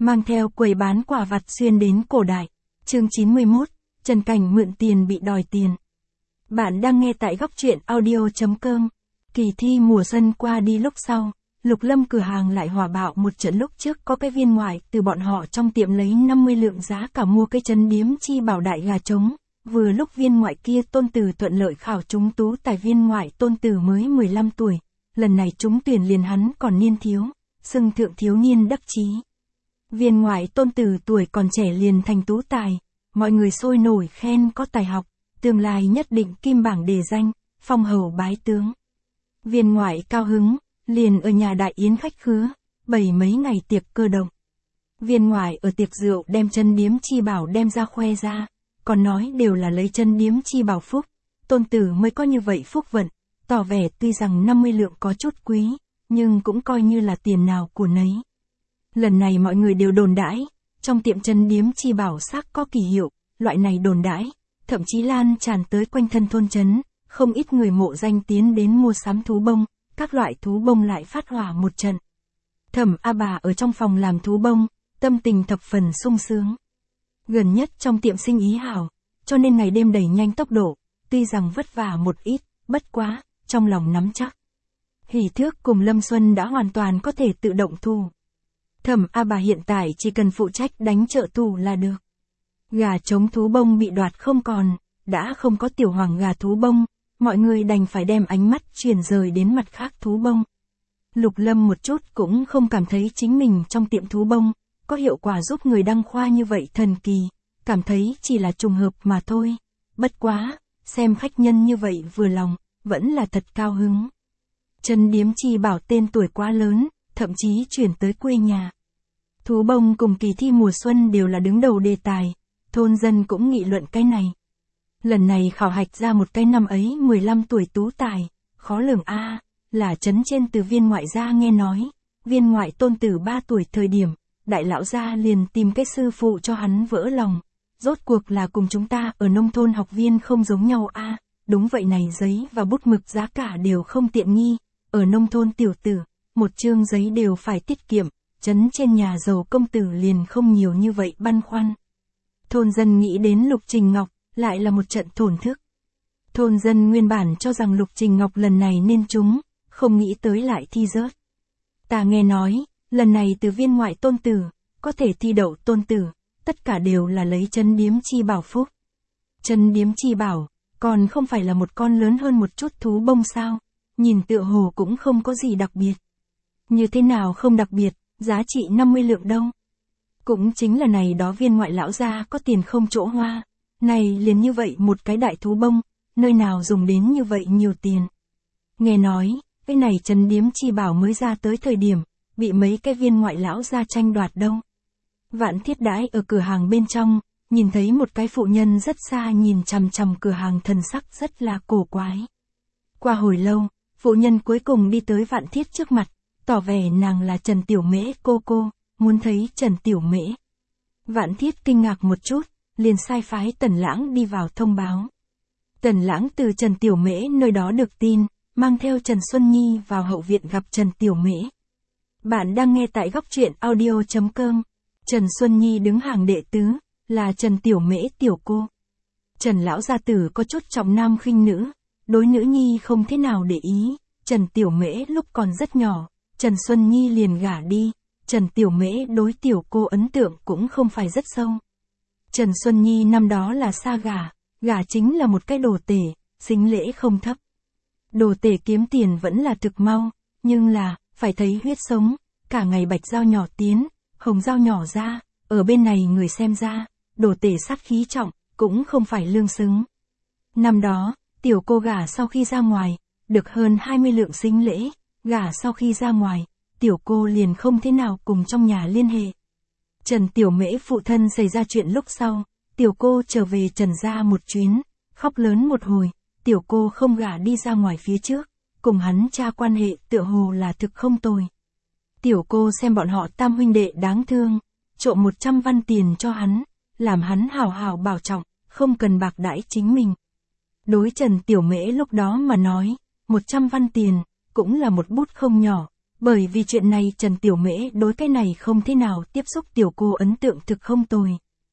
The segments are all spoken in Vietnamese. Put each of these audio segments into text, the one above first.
mang theo quầy bán quả vặt xuyên đến cổ đại. Chương 91, Trần Cảnh mượn tiền bị đòi tiền. Bạn đang nghe tại góc truyện audio.com. Kỳ thi mùa xuân qua đi lúc sau, Lục Lâm cửa hàng lại hỏa bạo một trận. Lúc trước có cái viên ngoại từ bọn họ trong tiệm lấy 50 lượng giá cả mua cái Trấn Điếm Chi Bảo đại gà trống. Vừa lúc viên ngoại kia Tôn Tử thuận lợi khảo trúng tú tài. Viên ngoại Tôn Tử mới 15 tuổi, lần này trúng tuyển liền hắn còn niên thiếu, xưng thượng thiếu niên đắc chí. Viên ngoại Tôn Tử tuổi còn trẻ liền thành tú tài, mọi người sôi nổi khen có tài học, tương lai nhất định kim bảng đề danh, phong hầu bái tướng. Viên ngoại cao hứng, liền ở nhà đại yến khách khứa, bày mấy ngày tiệc cơ động. Viên ngoại ở tiệc rượu đem Trấn Điếm Chi Bảo đem ra khoe ra, còn nói đều là lấy Trấn Điếm Chi Bảo phúc, Tôn Tử mới có như vậy phúc vận, tỏ vẻ tuy rằng 50 lượng có chút quý, nhưng cũng coi như là tiền nào của nấy. Lần này mọi người đều đồn đãi, trong tiệm Trấn Điếm Chi Bảo xác có kỳ hiệu, loại này đồn đãi, thậm chí lan tràn tới quanh thân thôn trấn, không ít người mộ danh tiến đến mua sắm thú bông, các loại thú bông lại phát hỏa một trận. Thẩm A Bà ở trong phòng làm thú bông, tâm tình thập phần sung sướng. Gần nhất trong tiệm sinh ý hảo, cho nên ngày đêm đẩy nhanh tốc độ, tuy rằng vất vả một ít, bất quá, trong lòng nắm chắc. Hỷ Thước cùng Lâm Xuân đã hoàn toàn có thể tự động thu. Thẩm A Bà hiện tại chỉ cần phụ trách đánh trợ thủ là được. Gà trống thú bông bị đoạt không còn, đã không có tiểu hoàng gà thú bông, mọi người đành phải đem ánh mắt chuyển rời đến mặt khác thú bông. Lục Lâm một chút cũng không cảm thấy chính mình trong tiệm thú bông có hiệu quả giúp người đăng khoa như vậy thần kỳ, cảm thấy chỉ là trùng hợp mà thôi. Bất quá, xem khách nhân như vậy vừa lòng, vẫn là thật cao hứng. Trấn Điếm Chi Bảo tên tuổi quá lớn, thậm chí chuyển tới quê nhà. Thú bông cùng kỳ thi mùa xuân đều là đứng đầu đề tài, thôn dân cũng nghị luận cái này. Lần này khảo hạch ra một cái năm ấy 15 tuổi tú tài, khó lường a, là trấn trên từ viên ngoại gia nghe nói, viên ngoại Tôn Tử 3 tuổi thời điểm, đại lão gia liền tìm cái sư phụ cho hắn vỡ lòng. Rốt cuộc là cùng chúng ta ở nông thôn học viên không giống nhau a, đúng vậy này, giấy và bút mực giá cả đều không tiện nghi, ở nông thôn tiểu tử, một chương giấy đều phải tiết kiệm, trấn trên nhà giàu công tử liền không nhiều như vậy băn khoăn. Thôn dân nghĩ đến Lục Trình Ngọc, lại là một trận thổn thức. Thôn dân nguyên bản cho rằng Lục Trình Ngọc lần này nên trúng, không nghĩ tới lại thi rớt. Ta nghe nói, lần này từ viên ngoại Tôn Tử, có thể thi đậu Tôn Tử, tất cả đều là lấy Trấn Điếm Chi Bảo phúc. Trấn Điếm Chi Bảo, còn không phải là một con lớn hơn một chút thú bông sao, nhìn tựa hồ cũng không có gì đặc biệt. Như thế nào không đặc biệt, giá trị 50 lượng đâu. Cũng chính là này đó viên ngoại lão gia có tiền không chỗ hoa, này liền như vậy một cái đại thú bông, nơi nào dùng đến như vậy nhiều tiền. Nghe nói, cái này Trấn Điếm Chi Bảo mới ra tới thời điểm, bị mấy cái viên ngoại lão gia tranh đoạt đâu. Vạn Thiết đãi ở cửa hàng bên trong, nhìn thấy một cái phụ nhân rất xa nhìn chằm chằm cửa hàng, thần sắc rất là cổ quái. Qua hồi lâu, phụ nhân cuối cùng đi tới Vạn Thiết trước mặt, tỏ vẻ nàng là Trần Tiểu Mễ cô, muốn thấy Trần Tiểu Mễ. Vạn Thiết kinh ngạc một chút, liền sai phái Tần Lãng đi vào thông báo. Tần Lãng từ Trần Tiểu Mễ nơi đó được tin, mang theo Trần Xuân Nhi vào hậu viện gặp Trần Tiểu Mễ. Bạn đang nghe tại góc truyện audio.com. Trần Xuân Nhi đứng hàng đệ tứ, là Trần Tiểu Mễ tiểu cô. Trần lão gia tử có chút trọng nam khinh nữ, đối nữ nhi không thế nào để ý. Trần Tiểu Mễ lúc còn rất nhỏ, Trần Xuân Nhi liền gả đi, Trần Tiểu Mễ đối tiểu cô ấn tượng cũng không phải rất sâu. Trần Xuân Nhi năm đó là xa gả chính là một cái đồ tể, xính lễ không thấp. Đồ tể kiếm tiền vẫn là thực mau, nhưng là, phải thấy huyết sống, cả ngày bạch dao nhỏ tiến, hồng dao nhỏ ra, ở bên này người xem ra, đồ tể sát khí trọng, cũng không phải lương xứng. Năm đó, tiểu cô gả sau khi ra ngoài, được hơn 20 lượng xính lễ, gả sau khi ra ngoài, tiểu cô liền không thế nào cùng trong nhà liên hệ. Trần Tiểu Mễ phụ thân xảy ra chuyện lúc sau, tiểu cô trở về Trần gia một chuyến, khóc lớn một hồi, tiểu cô không gả đi ra ngoài phía trước, cùng hắn cha quan hệ tựa hồ là thực không tồi. Tiểu cô xem bọn họ tam huynh đệ đáng thương, trộm 100 văn tiền cho hắn, làm hắn hào hào bảo trọng, không cần bạc đãi chính mình. Đối Trần Tiểu Mễ lúc đó mà nói, 100 văn tiền, cũng là một bút không nhỏ, Bởi vì chuyện này Trần Tiểu Mễ đối cái này không thế nào tiếp xúc, tiểu cô ấn tượng thực không tồi.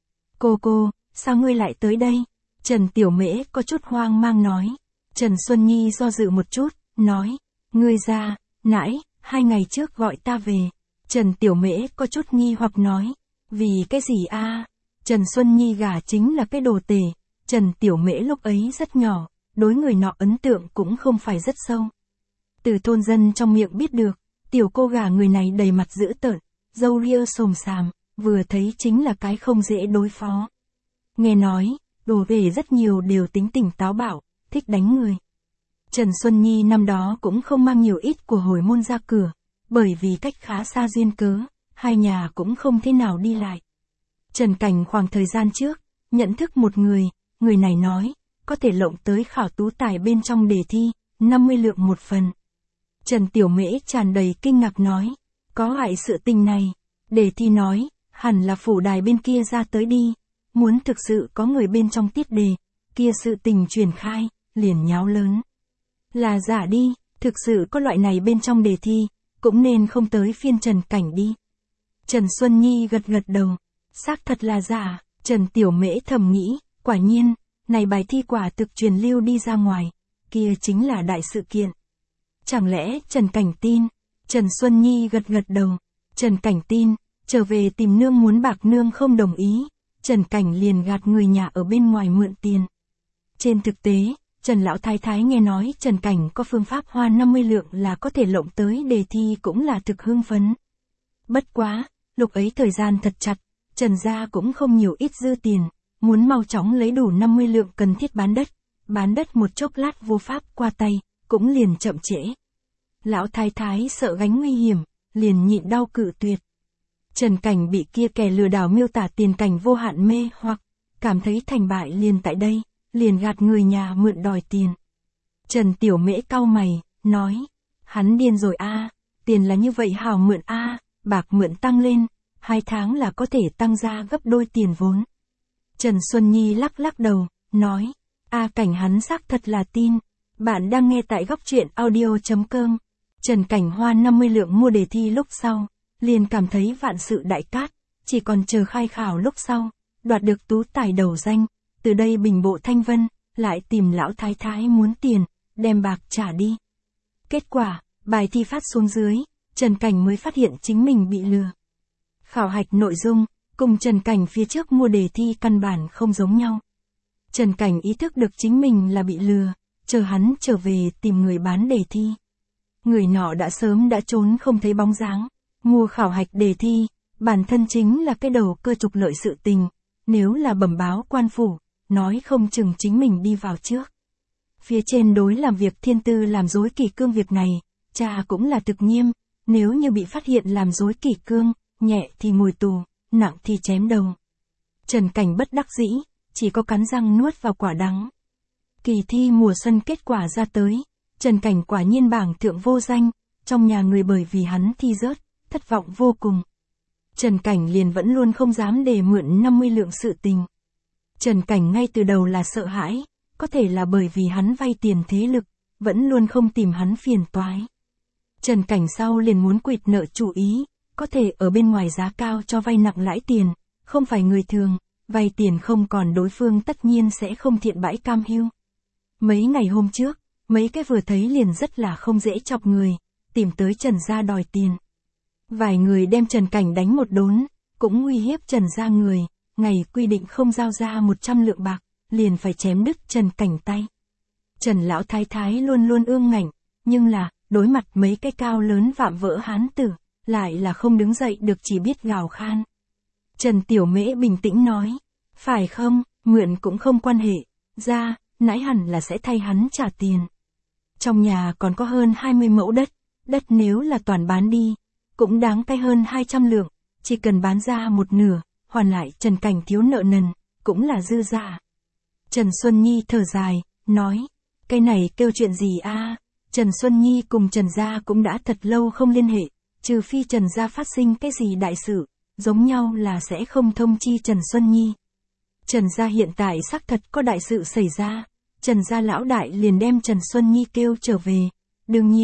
Cô, sao ngươi lại tới đây? Trần Tiểu Mễ có chút hoang mang nói. Trần Xuân Nhi do dự một chút, nói, ngươi ra, nãy, 2 ngày trước gọi ta về. Trần Tiểu Mễ có chút nghi hoặc nói, vì cái gì a? Trần Xuân Nhi gả chính là cái đồ tể. Trần Tiểu Mễ lúc ấy rất nhỏ, đối người nọ ấn tượng cũng không phải rất sâu. Từ thôn dân trong miệng biết được, tiểu cô gả người này đầy mặt dữ tợn, râu ria xồm xàm, vừa thấy chính là cái không dễ đối phó. Nghe nói, đồ về rất nhiều đều tính tình táo bạo, thích đánh người. Trần Xuân Nhi năm đó cũng không mang nhiều ít của hồi môn ra cửa, bởi vì cách khá xa duyên cớ, hai nhà cũng không thế nào đi lại. Trần Cảnh khoảng thời gian trước, nhận thức một người này nói, có thể lộng tới khảo tú tài bên trong đề thi, 50 lượng một phần. Trần Tiểu Mễ tràn đầy kinh ngạc nói, có hại sự tình này. Đề thi nói, hẳn là phủ đài bên kia ra tới đi, muốn thực sự có người bên trong tiết đề, kia sự tình truyền khai, liền nháo lớn. Là giả đi, thực sự có loại này bên trong đề thi, cũng nên không tới phiên Trần Cảnh đi. Trần Xuân Nhi gật gật đầu, xác thật là giả. Trần Tiểu Mễ thầm nghĩ, quả nhiên, này bài thi quả thực truyền lưu đi ra ngoài, kia chính là đại sự kiện. Chẳng lẽ Trần Cảnh tin? Trần Xuân Nhi gật gật đầu. Trần Cảnh tin, trở về tìm nương muốn bạc nương không đồng ý, Trần Cảnh liền gạt người nhà ở bên ngoài mượn tiền. Trên thực tế, Trần Lão Thái Thái nghe nói Trần Cảnh có phương pháp hoa 50 lượng là có thể lộng tới đề thi cũng là thực hưng phấn. Bất quá, lúc ấy thời gian thật chặt, Trần gia cũng không nhiều ít dư tiền, muốn mau chóng lấy đủ 50 lượng cần thiết bán đất một chốc lát vô pháp qua tay, cũng liền chậm trễ. Lão Thái Thái sợ gánh nguy hiểm, liền nhịn đau cự tuyệt. Trần Cảnh bị kia kẻ lừa đảo miêu tả tiền cảnh vô hạn mê hoặc, cảm thấy thành bại liền tại đây, liền gạt người nhà mượn đòi tiền. Trần Tiểu Mễ cau mày, nói, hắn điên rồi a, tiền là như vậy hào mượn a, bạc mượn tăng lên, 2 tháng là có thể tăng ra gấp đôi tiền vốn. Trần Xuân Nhi lắc lắc đầu, nói, Cảnh hắn xác thật là tin. Bạn đang nghe tại góc truyện audio.com. Trần Cảnh hoa 50 lượng mua đề thi lúc sau, liền cảm thấy vạn sự đại cát, chỉ còn chờ khai khảo lúc sau, đoạt được tú tài đầu danh, từ đây bình bộ thanh vân, lại tìm Lão Thái Thái muốn tiền, đem bạc trả đi. Kết quả, bài thi phát xuống dưới, Trần Cảnh mới phát hiện chính mình bị lừa. Khảo hạch nội dung, cùng Trần Cảnh phía trước mua đề thi căn bản không giống nhau. Trần Cảnh ý thức được chính mình là bị lừa, chờ hắn trở về tìm người bán đề thi. Người nọ đã sớm đã trốn không thấy bóng dáng. Mua khảo hạch đề thi, bản thân chính là cái đầu cơ trục lợi sự tình, nếu là bẩm báo quan phủ, nói không chừng chính mình đi vào trước. Phía trên đối làm việc thiên tư làm dối kỷ cương việc này, cha cũng là thực nghiêm, nếu như bị phát hiện làm dối kỷ cương, nhẹ thì ngồi tù, nặng thì chém đầu. Trần Cảnh bất đắc dĩ, chỉ có cắn răng nuốt vào quả đắng. Kỳ thi mùa xuân kết quả ra tới, Trần Cảnh quả nhiên bảng thượng vô danh, trong nhà người bởi vì hắn thi rớt, thất vọng vô cùng. Trần Cảnh liền vẫn luôn không dám đề mượn 50 lượng sự tình. Trần Cảnh ngay từ đầu là sợ hãi, có thể là bởi vì hắn vay tiền thế lực, vẫn luôn không tìm hắn phiền toái. Trần Cảnh sau liền muốn quỵt nợ chủ ý, có thể ở bên ngoài giá cao cho vay nặng lãi tiền, không phải người thường, vay tiền không còn đối phương tất nhiên sẽ không thiện bãi cam hiu. Mấy ngày hôm trước, mấy cái vừa thấy liền rất là không dễ chọc người, tìm tới Trần gia đòi tiền. Vài người đem Trần Cảnh đánh một đốn, cũng uy hiếp Trần gia người, ngày quy định không giao ra 100 lượng bạc, liền phải chém đứt Trần Cảnh tay. Trần Lão Thái Thái luôn luôn ương ngạnh, nhưng là, đối mặt mấy cái cao lớn vạm vỡ hán tử, lại là không đứng dậy được, chỉ biết gào khan. Trần Tiểu Mễ bình tĩnh nói, phải không, mượn cũng không quan hệ, ra, nãy hẳn là sẽ thay hắn trả tiền. Trong nhà còn có hơn 20 mẫu đất nếu là toàn bán đi, cũng đáng cái hơn 200 lượng, chỉ cần bán ra một nửa, hoàn lại Trần Cảnh thiếu nợ nần, cũng là dư giả. Trần Xuân Nhi thở dài, nói, cái này kêu chuyện gì a? Trần Xuân Nhi cùng Trần gia cũng đã thật lâu không liên hệ, trừ phi Trần gia phát sinh cái gì đại sự, giống nhau là sẽ không thông chi Trần Xuân Nhi. Trần gia hiện tại xác thật có đại sự xảy ra, Trần gia lão đại liền đem Trần Xuân Nhi kêu trở về. Đương nhiên,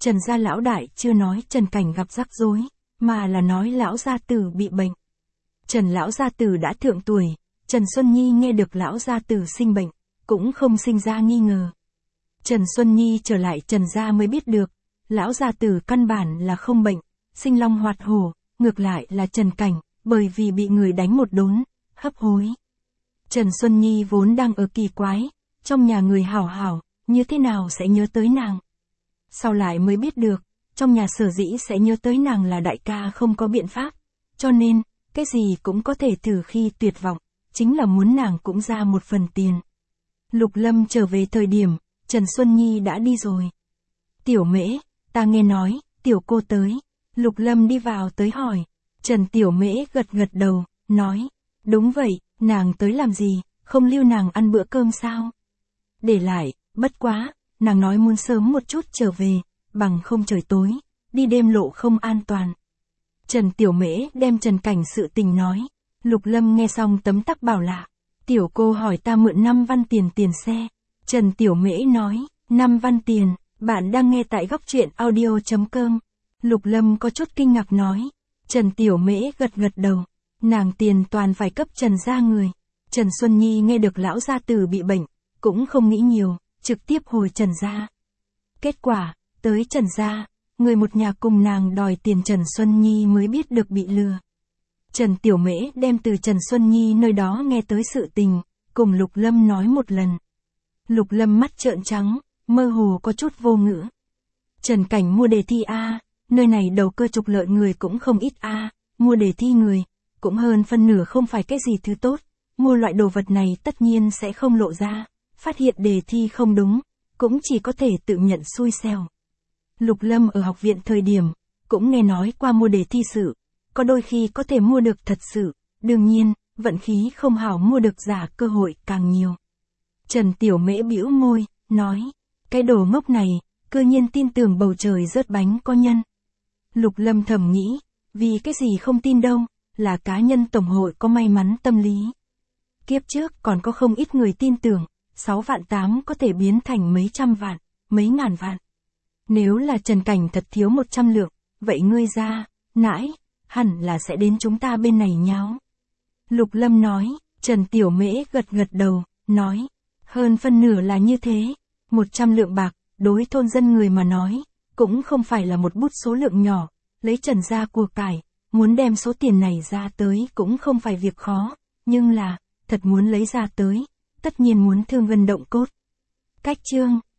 Trần gia lão đại chưa nói Trần Cảnh gặp rắc rối, mà là nói lão gia tử bị bệnh. Trần lão gia tử đã thượng tuổi, Trần Xuân Nhi nghe được lão gia tử sinh bệnh, cũng không sinh ra nghi ngờ. Trần Xuân Nhi trở lại Trần gia mới biết được, lão gia tử căn bản là không bệnh, sinh long hoạt hổ, ngược lại là Trần Cảnh, bởi vì bị người đánh một đốn, hấp hối. Trần Xuân Nhi vốn đang ở kỳ quái, trong nhà người hảo hảo, như thế nào sẽ nhớ tới nàng. Sau lại mới biết được, trong nhà sở dĩ sẽ nhớ tới nàng là đại ca không có biện pháp, cho nên, cái gì cũng có thể thử khi tuyệt vọng, chính là muốn nàng cũng ra một phần tiền. Lục Lâm trở về thời điểm, Trần Xuân Nhi đã đi rồi. Tiểu Mễ, ta nghe nói, tiểu cô tới. Lục Lâm đi vào tới hỏi. Trần Tiểu Mễ gật gật đầu, nói, đúng vậy, nàng tới làm gì, không lưu nàng ăn bữa cơm sao? Để lại, bất quá, nàng nói muốn sớm một chút trở về, bằng không trời tối, đi đêm lộ không an toàn. Trần Tiểu Mễ đem Trần Cảnh sự tình nói. Lục Lâm nghe xong tấm tắc bảo lạ. Tiểu cô hỏi ta mượn 5 văn tiền tiền xe. Trần Tiểu Mễ nói, 5 văn tiền, bạn đang nghe tại góc truyện audio.com. Lục Lâm có chút kinh ngạc nói. Trần Tiểu Mễ gật gật đầu. Nàng tiền toàn phải cấp Trần gia người. Trần Xuân Nhi nghe được lão gia tử bị bệnh, cũng không nghĩ nhiều, trực tiếp hồi Trần gia. Kết quả, tới Trần gia, người một nhà cùng nàng đòi tiền Trần Xuân Nhi mới biết được bị lừa. Trần Tiểu Mễ đem từ Trần Xuân Nhi nơi đó nghe tới sự tình, cùng Lục Lâm nói một lần. Lục Lâm mắt trợn trắng, mơ hồ có chút vô ngữ. Trần Cảnh mua đề thi A, nơi này đầu cơ trục lợi người cũng không ít A, mua đề thi người, cũng hơn phân nửa không phải cái gì thứ tốt, mua loại đồ vật này tất nhiên sẽ không lộ ra, phát hiện đề thi không đúng, cũng chỉ có thể tự nhận xui xẻo. Lục Lâm ở học viện thời điểm, cũng nghe nói qua mua đề thi sự, có đôi khi có thể mua được thật sự, đương nhiên, vận khí không hảo mua được giả cơ hội càng nhiều. Trần Tiểu Mễ bĩu môi, nói, cái đồ ngốc này, cơ nhiên tin tưởng bầu trời rớt bánh có nhân. Lục Lâm thầm nghĩ, vì cái gì không tin đâu, là cá nhân tổng hội có may mắn tâm lý. Kiếp trước còn có không ít người tin tưởng, 6 vạn 8 có thể biến thành mấy trăm vạn, mấy ngàn vạn. Nếu là Trần Cảnh thật thiếu 100 lượng, vậy ngươi ra, nãi, hẳn là sẽ đến chúng ta bên này nháo. Lục Lâm nói, Trần Tiểu Mễ gật gật đầu, nói, hơn phân nửa là như thế, 100 lượng bạc, đối thôn dân người mà nói, cũng không phải là một bút số lượng nhỏ, lấy Trần gia của cải, muốn đem số tiền này ra tới cũng không phải việc khó, nhưng là, thật muốn lấy ra tới, tất nhiên muốn thương gân động cốt. Cách chương